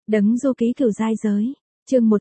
Đấng du ký cửu giai giới. Chương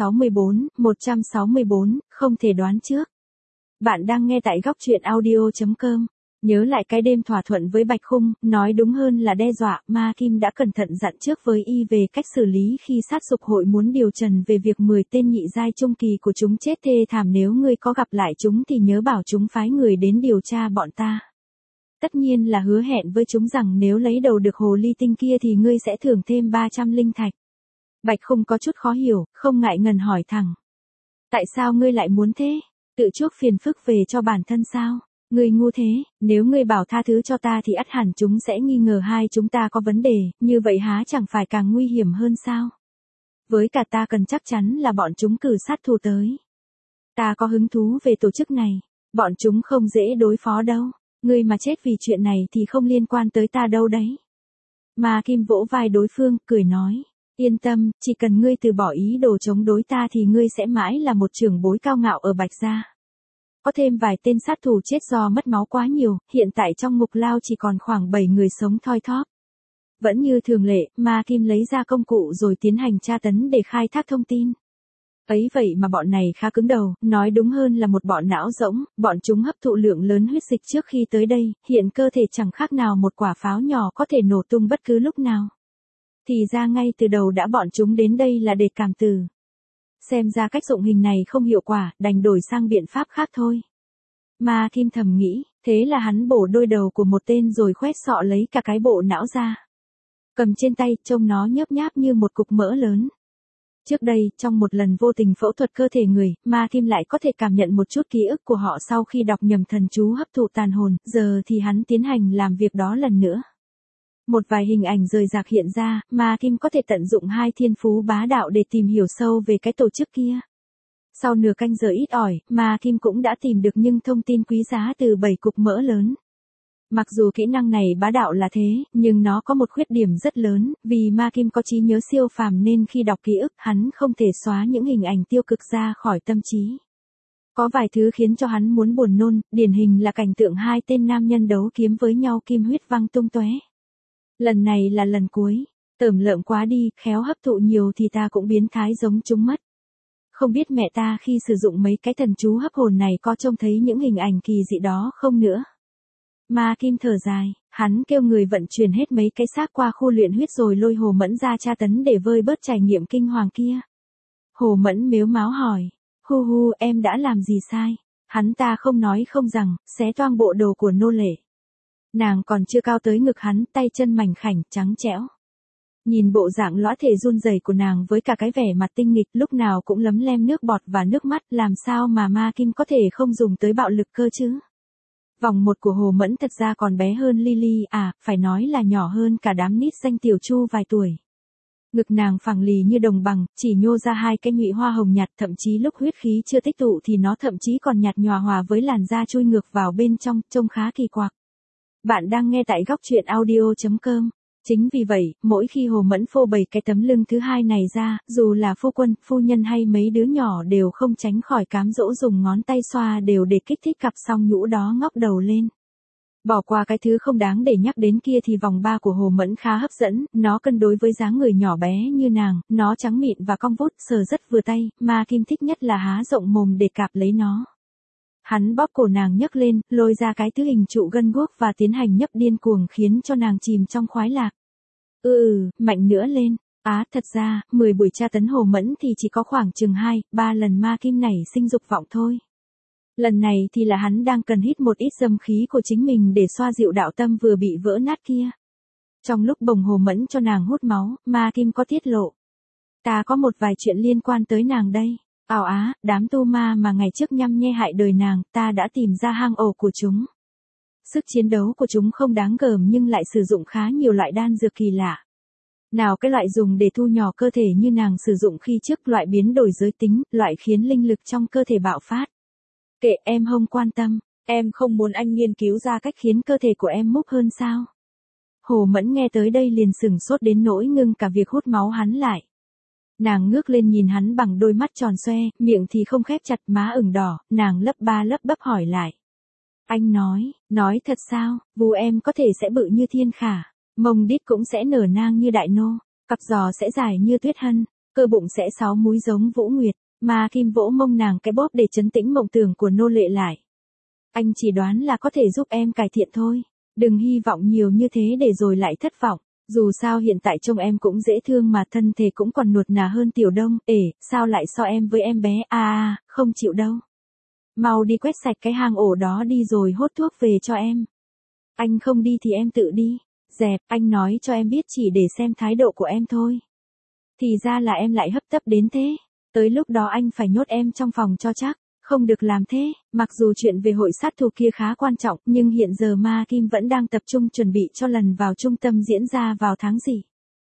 164, không thể đoán trước. Bạn đang nghe tại góc truyện audio.com. Nhớ lại cái đêm thỏa thuận với Bạch Khung, nói đúng hơn là đe dọa, Ma Kim đã cẩn thận dặn trước với y về cách xử lý khi sát dục hội muốn điều trần về việc 10 tên nhị giai trung kỳ của chúng chết thê thảm, nếu ngươi có gặp lại chúng thì nhớ bảo chúng phái người đến điều tra bọn ta. Tất nhiên là hứa hẹn với chúng rằng nếu lấy đầu được hồ ly tinh kia thì ngươi sẽ thưởng thêm 300 linh thạch. Bạch Khung có chút khó hiểu, không ngại ngần hỏi thẳng. Tại sao ngươi lại muốn thế? Tự chuốc phiền phức về cho bản thân sao? Ngươi ngu thế, nếu ngươi bảo tha thứ cho ta thì ắt hẳn chúng sẽ nghi ngờ hai chúng ta có vấn đề, như vậy há chẳng phải càng nguy hiểm hơn sao? Với cả ta cần chắc chắn là bọn chúng cử sát thủ tới. Ta có hứng thú về tổ chức này, bọn chúng không dễ đối phó đâu, ngươi mà chết vì chuyện này thì không liên quan tới ta đâu đấy. Ma Kim vỗ vai đối phương, cười nói. Yên tâm, chỉ cần ngươi từ bỏ ý đồ chống đối ta thì ngươi sẽ mãi là một trưởng bối cao ngạo ở Bạch Gia. Có thêm vài tên sát thủ chết do mất máu quá nhiều, hiện tại trong ngục lao chỉ còn khoảng 7 người sống thoi thóp. Vẫn như thường lệ, Ma Kim lấy ra công cụ rồi tiến hành tra tấn để khai thác thông tin. Ấy vậy mà bọn này khá cứng đầu, nói đúng hơn là một bọn não rỗng, bọn chúng hấp thụ lượng lớn huyết dịch trước khi tới đây, hiện cơ thể chẳng khác nào một quả pháo nhỏ có thể nổ tung bất cứ lúc nào. Thì ra ngay từ đầu đã bọn chúng đến đây là để cảm tử. Xem ra cách dụng hình này không hiệu quả, đành đổi sang biện pháp khác thôi. Ma Kim thầm nghĩ, thế là hắn bổ đôi đầu của một tên rồi khoét sọ lấy cả cái bộ não ra. Cầm trên tay, trông nó nhớp nháp như một cục mỡ lớn. Trước đây, trong một lần vô tình phẫu thuật cơ thể người, Ma Kim lại có thể cảm nhận một chút ký ức của họ sau khi đọc nhầm thần chú hấp thụ tàn hồn, giờ thì hắn tiến hành làm việc đó lần nữa. Một vài hình ảnh rời rạc hiện ra, Ma Kim có thể tận dụng hai thiên phú bá đạo để tìm hiểu sâu về cái tổ chức kia. Sau nửa canh giờ ít ỏi, Ma Kim cũng đã tìm được những thông tin quý giá từ 7 cục mỡ lớn. Mặc dù kỹ năng này bá đạo là thế, nhưng nó có một khuyết điểm rất lớn, vì Ma Kim có trí nhớ siêu phàm nên khi đọc ký ức hắn không thể xóa những hình ảnh tiêu cực ra khỏi tâm trí. Có vài thứ khiến cho hắn muốn buồn nôn, điển hình là cảnh tượng hai tên nam nhân đấu kiếm với nhau kim huyết văng tung tóe. Lần này là lần cuối, tởm lợm quá đi, khéo hấp thụ nhiều thì ta cũng biến thái giống chúng mất. Không biết mẹ ta khi sử dụng mấy cái thần chú hấp hồn này có trông thấy những hình ảnh kỳ dị đó không nữa. Ma Kim thở dài, hắn kêu người vận chuyển hết mấy cái xác qua khu luyện huyết rồi lôi Hồ Mẫn ra tra tấn để vơi bớt trải nghiệm kinh hoàng kia. Hồ Mẫn mếu máo hỏi, hu em đã làm gì sai? Hắn ta không nói không rằng, xé toang bộ đồ của nô lệ. Nàng còn chưa cao tới ngực hắn, tay chân mảnh khảnh, trắng trẽo. Nhìn bộ dạng lõa thể run rẩy của nàng với cả cái vẻ mặt tinh nghịch lúc nào cũng lấm lem nước bọt và nước mắt, làm sao mà Ma Kim có thể không dùng tới bạo lực cơ chứ? Vòng một của Hồ Mẫn thật ra còn bé hơn Lily, phải nói là nhỏ hơn cả đám nít danh tiểu Chu vài tuổi. Ngực nàng phẳng lì như đồng bằng, chỉ nhô ra hai cái nhụy hoa hồng nhạt, thậm chí lúc huyết khí chưa tích tụ thì nó thậm chí còn nhạt nhòa hòa với làn da chui ngược vào bên trong, trông khá kỳ quặc. Bạn đang nghe tại góc truyện audio.com. Chính vì vậy, mỗi khi Hồ Mẫn phô bày cái tấm lưng thứ hai này ra, dù là phu quân, phu nhân hay mấy đứa nhỏ đều không tránh khỏi cám dỗ dùng ngón tay xoa đều để kích thích cặp song nhũ đó ngóc đầu lên. Bỏ qua cái thứ không đáng để nhắc đến kia thì vòng 3 của Hồ Mẫn khá hấp dẫn, nó cân đối với dáng người nhỏ bé như nàng, nó trắng mịn và cong vút, sờ rất vừa tay, Ma Kim thích nhất là há rộng mồm để cạp lấy nó. Hắn bóp cổ nàng nhấc lên, lôi ra cái thứ hình trụ gân guốc và tiến hành nhấp điên cuồng khiến cho nàng chìm trong khoái lạc. Mạnh nữa lên. Thật ra, 10 buổi tra tấn Hồ Mẫn thì chỉ có khoảng chừng 2-3 lần Ma Kim nảy sinh dục vọng thôi. Lần này thì là hắn đang cần hít một ít dâm khí của chính mình để xoa dịu đạo tâm vừa bị vỡ nát kia. Trong lúc bồng Hồ Mẫn cho nàng hút máu, Ma Kim có tiết lộ. Ta có một vài chuyện liên quan tới nàng đây. Đám tu ma mà ngày trước nhăm nhe hại đời nàng, ta đã tìm ra hang ổ của chúng. Sức chiến đấu của chúng không đáng gờm nhưng lại sử dụng khá nhiều loại đan dược kỳ lạ. Nào cái loại dùng để thu nhỏ cơ thể như nàng sử dụng khi trước, loại biến đổi giới tính, loại khiến linh lực trong cơ thể bạo phát. Kệ, em không quan tâm, em không muốn anh nghiên cứu ra cách khiến cơ thể của em múc hơn sao? Hồ Mẫn nghe tới đây liền sửng sốt đến nỗi ngưng cả việc hút máu hắn lại. Nàng ngước lên nhìn hắn bằng đôi mắt tròn xoe, miệng thì không khép chặt, má ửng đỏ, nàng lấp ba lấp bắp hỏi lại. Anh nói thật sao, vú em có thể sẽ bự như thiên khả, mông đít cũng sẽ nở nang như đại nô. Cặp giò sẽ dài như tuyết hân, cơ bụng sẽ 6 múi giống Vũ Nguyệt, Ma Kim vỗ mông nàng cái bóp để trấn tĩnh mộng tưởng của nô lệ lại. Anh chỉ đoán là có thể giúp em cải thiện thôi, đừng hy vọng nhiều như thế để rồi lại thất vọng. Dù sao hiện tại trông em cũng dễ thương mà thân thể cũng còn nuột nà hơn Tiểu Đông. Sao lại so em với em bé? Không chịu đâu. Mau đi quét sạch cái hang ổ đó đi rồi hốt thuốc về cho em. Anh không đi thì em tự đi. Dẹp, anh nói cho em biết chỉ để xem thái độ của em thôi. Thì ra là em lại hấp tấp đến thế. Tới lúc đó anh phải nhốt em trong phòng cho chắc. Không được làm thế, mặc dù chuyện về hội sát thủ kia khá quan trọng, nhưng hiện giờ Ma Kim vẫn đang tập trung chuẩn bị cho lần vào trung tâm diễn ra vào tháng gì.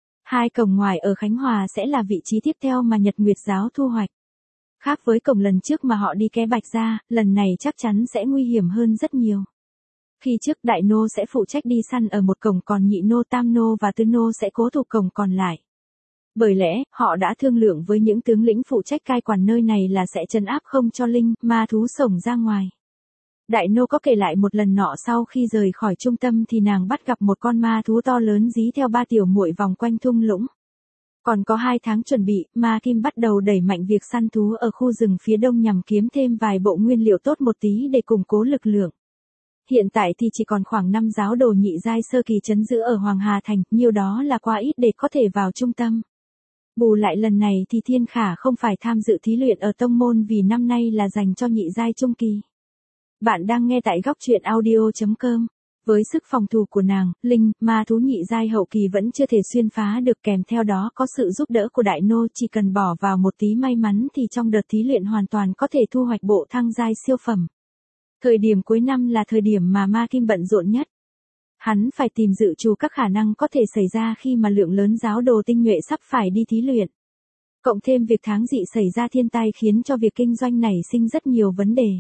2 cổng ngoài ở Khánh Hòa sẽ là vị trí tiếp theo mà Nhật Nguyệt giáo thu hoạch. Khác với cổng lần trước mà họ đi Ké Bạch ra, lần này chắc chắn sẽ nguy hiểm hơn rất nhiều. Khi trước Đại Nô sẽ phụ trách đi săn ở một cổng, còn Nhị Nô, Tam Nô và Tứ Nô sẽ cố thủ cổng còn lại. Bởi lẽ, họ đã thương lượng với những tướng lĩnh phụ trách cai quản nơi này là sẽ trấn áp không cho linh, ma thú sổng ra ngoài. Đại Nô có kể lại một lần nọ sau khi rời khỏi trung tâm thì nàng bắt gặp một con ma thú to lớn dí theo 3 tiểu muội vòng quanh thung lũng. Còn có 2 tháng chuẩn bị, Ma Kim bắt đầu đẩy mạnh việc săn thú ở khu rừng phía đông nhằm kiếm thêm vài bộ nguyên liệu tốt một tí để củng cố lực lượng. Hiện tại thì chỉ còn khoảng 5 giáo đồ nhị giai sơ kỳ trấn giữ ở Hoàng Hà Thành, nhiều đó là quá ít để có thể vào trung tâm. Bù lại lần này thì Thiên Khả không phải tham dự thí luyện ở tông môn vì năm nay là dành cho nhị giai trung kỳ. Bạn đang nghe tại góc truyện audio.com. Với sức phòng thủ của nàng, linh, ma thú nhị giai hậu kỳ vẫn chưa thể xuyên phá được, kèm theo đó có sự giúp đỡ của Đại Nô, chỉ cần bỏ vào một tí may mắn thì trong đợt thí luyện hoàn toàn có thể thu hoạch bộ thăng giai siêu phẩm. Thời điểm cuối năm là thời điểm mà Ma Kim bận rộn nhất. Hắn phải tìm dự trù các khả năng có thể xảy ra khi mà lượng lớn giáo đồ tinh nhuệ sắp phải đi thí luyện. Cộng thêm việc tháng dị xảy ra thiên tai khiến cho việc kinh doanh nảy sinh rất nhiều vấn đề.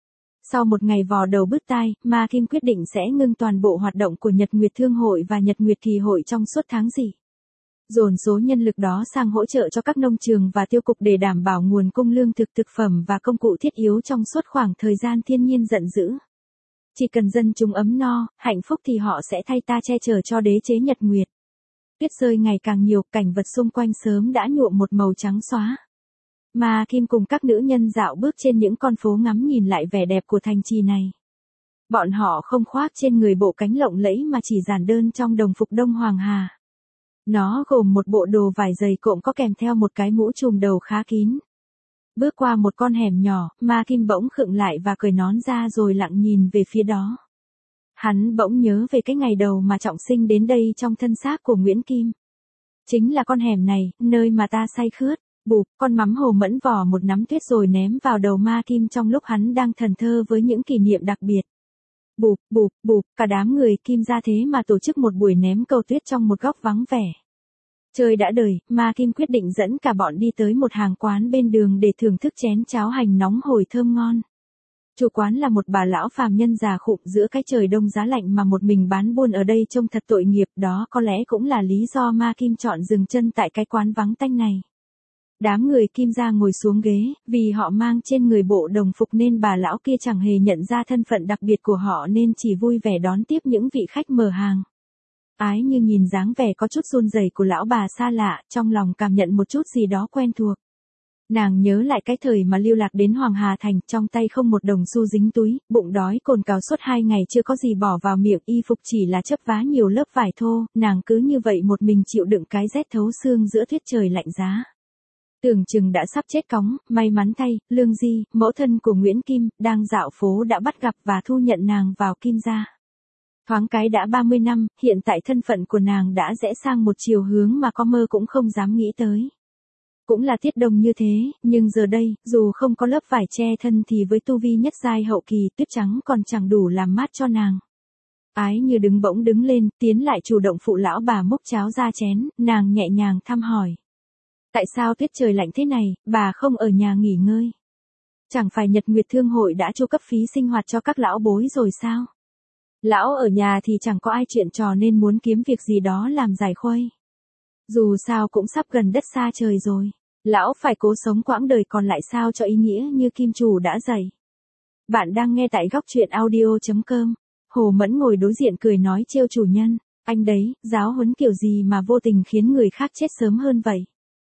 Sau một ngày vò đầu bứt tai, Ma Kim quyết định sẽ ngưng toàn bộ hoạt động của Nhật Nguyệt Thương hội và Nhật Nguyệt Kỳ hội trong suốt tháng dị. Dồn số nhân lực đó sang hỗ trợ cho các nông trường và tiêu cục để đảm bảo nguồn cung lương thực, thực phẩm và công cụ thiết yếu trong suốt khoảng thời gian thiên nhiên giận dữ. Chỉ cần dân chúng ấm no, hạnh phúc thì họ sẽ thay ta che chở cho đế chế Nhật Nguyệt. Tuyết rơi ngày càng nhiều, cảnh vật xung quanh sớm đã nhuộm một màu trắng xóa. Ma Kim cùng các nữ nhân dạo bước trên những con phố ngắm nhìn lại vẻ đẹp của thành trì này. Bọn họ không khoác trên người bộ cánh lộng lẫy mà chỉ giản đơn trong đồng phục Đông Hoàng Hà. Nó gồm một bộ đồ vải dày cộm có kèm theo một cái mũ trùm đầu khá kín. Bước qua một con hẻm nhỏ, Ma Kim bỗng khựng lại và cởi nón ra rồi lặng nhìn về phía đó. Hắn bỗng nhớ về cái ngày đầu mà trọng sinh đến đây trong thân xác của Nguyễn Kim. Chính là con hẻm này, nơi mà ta say khướt. Bụp, con mắm Hồ Mẫn vò một nắm tuyết rồi ném vào đầu Ma Kim trong lúc hắn đang thẫn thờ với những kỷ niệm đặc biệt. Bụp, bụp, bụp, cả đám người Kim ra thế mà tổ chức một buổi ném cầu tuyết trong một góc vắng vẻ. Trời đã đời, Ma Kim quyết định dẫn cả bọn đi tới một hàng quán bên đường để thưởng thức chén cháo hành nóng hổi thơm ngon. Chủ quán là một bà lão phàm nhân già khụm, giữa cái trời đông giá lạnh mà một mình bán buôn ở đây trông thật tội nghiệp, đó có lẽ cũng là lý do Ma Kim chọn dừng chân tại cái quán vắng tanh này. Đám người Kim ra ngồi xuống ghế, vì họ mang trên người bộ đồng phục nên bà lão kia chẳng hề nhận ra thân phận đặc biệt của họ nên chỉ vui vẻ đón tiếp những vị khách mở hàng. Ái Như nhìn dáng vẻ có chút run rẩy của lão bà xa lạ, trong lòng cảm nhận một chút gì đó quen thuộc. Nàng nhớ lại cái thời mà lưu lạc đến Hoàng Hà Thành, trong tay không một đồng xu dính túi, bụng đói cồn cào suốt 2 ngày chưa có gì bỏ vào miệng, y phục chỉ là chấp vá nhiều lớp vải thô, nàng cứ như vậy một mình chịu đựng cái rét thấu xương giữa tuyết trời lạnh giá. Tưởng chừng đã sắp chết cóng, may mắn thay, Lương Di, mẫu thân của Nguyễn Kim, đang dạo phố đã bắt gặp và thu nhận nàng vào Kim gia. Thoáng cái đã 30 năm, hiện tại thân phận của nàng đã rẽ sang một chiều hướng mà có mơ cũng không dám nghĩ tới. Cũng là tiết đông như thế, nhưng giờ đây, dù không có lớp vải che thân thì với tu vi nhất giai hậu kỳ, tuyết trắng còn chẳng đủ làm mát cho nàng. Ái Như bỗng đứng lên, tiến lại chủ động phụ lão bà múc cháo ra chén, nàng nhẹ nhàng thăm hỏi. Tại sao tuyết trời lạnh thế này, bà không ở nhà nghỉ ngơi? Chẳng phải Nhật Nguyệt Thương hội đã chu cấp phí sinh hoạt cho các lão bối rồi sao? Lão ở nhà thì chẳng có ai chuyện trò nên muốn kiếm việc gì đó làm giải khuây. Dù sao cũng sắp gần đất xa trời rồi. Lão phải cố sống quãng đời còn lại sao cho ý nghĩa như Kim chủ đã dạy. Bạn đang nghe tại góc truyện audio.com. Hồ Mẫn ngồi đối diện cười nói trêu chủ nhân. Anh đấy, giáo huấn kiểu gì mà vô tình khiến người khác chết sớm hơn vậy?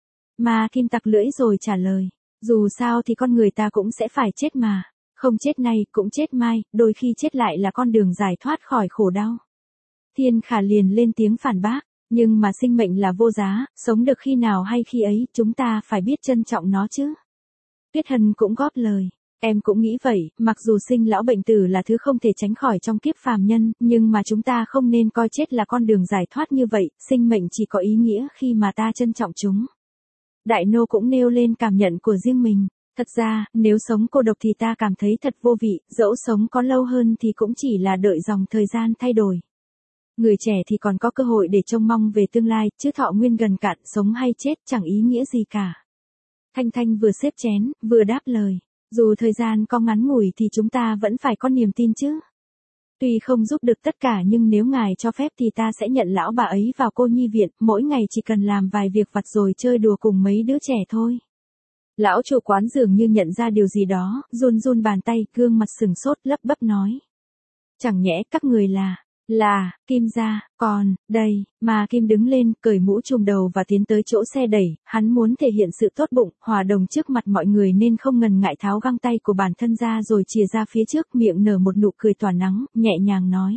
Ma Kim tặc lưỡi rồi trả lời. Dù sao thì con người ta cũng sẽ phải chết mà. Không chết nay cũng chết mai, đôi khi chết lại là con đường giải thoát khỏi khổ đau. Thiên Khả liền lên tiếng phản bác. Nhưng mà sinh mệnh là vô giá, sống được khi nào hay khi ấy, chúng ta phải biết trân trọng nó chứ. Tuyết Hân cũng góp lời. Em cũng nghĩ vậy, mặc dù sinh lão bệnh tử là thứ không thể tránh khỏi trong kiếp phàm nhân, nhưng mà chúng ta không nên coi chết là con đường giải thoát như vậy, sinh mệnh chỉ có ý nghĩa khi mà ta trân trọng chúng. Đại Nô cũng nêu lên cảm nhận của riêng mình. Thật ra, nếu sống cô độc thì ta cảm thấy thật vô vị, dẫu sống có lâu hơn thì cũng chỉ là đợi dòng thời gian thay đổi. Người trẻ thì còn có cơ hội để trông mong về tương lai, chứ thọ nguyên gần cạn, sống hay chết chẳng ý nghĩa gì cả. Thanh Thanh vừa xếp chén, vừa đáp lời. Dù thời gian có ngắn ngủi thì chúng ta vẫn phải có niềm tin chứ. Tuy không giúp được tất cả nhưng nếu ngài cho phép thì ta sẽ nhận lão bà ấy vào cô nhi viện, mỗi ngày chỉ cần làm vài việc vặt rồi chơi đùa cùng mấy đứa trẻ thôi. Lão chủ quán dường như nhận ra điều gì đó, run run bàn tay, gương mặt sừng sốt, lắp bắp nói. Chẳng nhẽ các người là, Kim gia, còn, đây, mà Kim đứng lên, cởi mũ trùm đầu và tiến tới chỗ xe đẩy, hắn muốn thể hiện sự tốt bụng, hòa đồng trước mặt mọi người nên không ngần ngại tháo găng tay của bản thân ra rồi chìa ra phía trước, miệng nở một nụ cười tỏa nắng, nhẹ nhàng nói.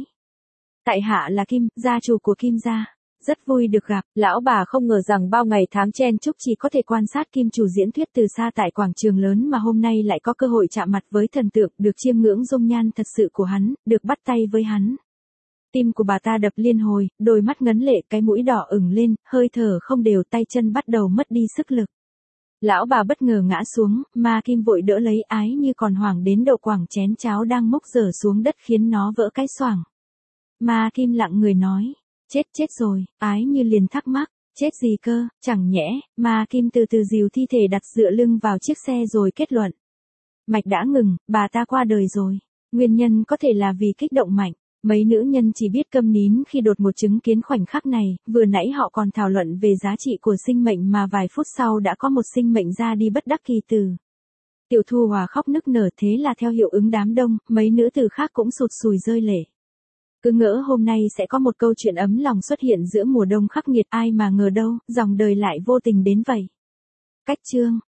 Tại hạ là Kim, gia chủ của Kim gia. Rất vui được gặp, lão bà không ngờ rằng bao ngày tháng chen chúc chỉ có thể quan sát Kim chủ diễn thuyết từ xa tại quảng trường lớn mà hôm nay lại có cơ hội chạm mặt với thần tượng, được chiêm ngưỡng dung nhan thật sự của hắn, được bắt tay với hắn. Tim của bà ta đập liên hồi, đôi mắt ngấn lệ, cái mũi đỏ ửng lên, hơi thở không đều, tay chân bắt đầu mất đi sức lực. Lão bà bất ngờ ngã xuống, Ma Kim vội đỡ lấy, ái như còn hoảng đến độ quảng chén cháo đang mốc dở xuống đất khiến nó vỡ cái xoảng. Ma Kim lặng người nói, chết rồi, ái như liền thắc mắc, chết gì cơ, chẳng nhẽ, Ma Kim từ từ dìu thi thể đặt dựa lưng vào chiếc xe rồi kết luận. Mạch đã ngừng, bà ta qua đời rồi. Nguyên nhân có thể là vì kích động mạnh. Mấy nữ nhân chỉ biết câm nín khi đột ngột chứng kiến khoảnh khắc này, vừa nãy họ còn thảo luận về giá trị của sinh mệnh mà vài phút sau đã có một sinh mệnh ra đi bất đắc kỳ tử. Tiểu Thu Hòa khóc nức nở, thế là theo hiệu ứng đám đông, mấy nữ tử khác cũng sụt sùi rơi lệ. Cứ ngỡ hôm nay sẽ có một câu chuyện ấm lòng xuất hiện giữa mùa đông khắc nghiệt, ai mà ngờ đâu, dòng đời lại vô tình đến vậy. Cách chương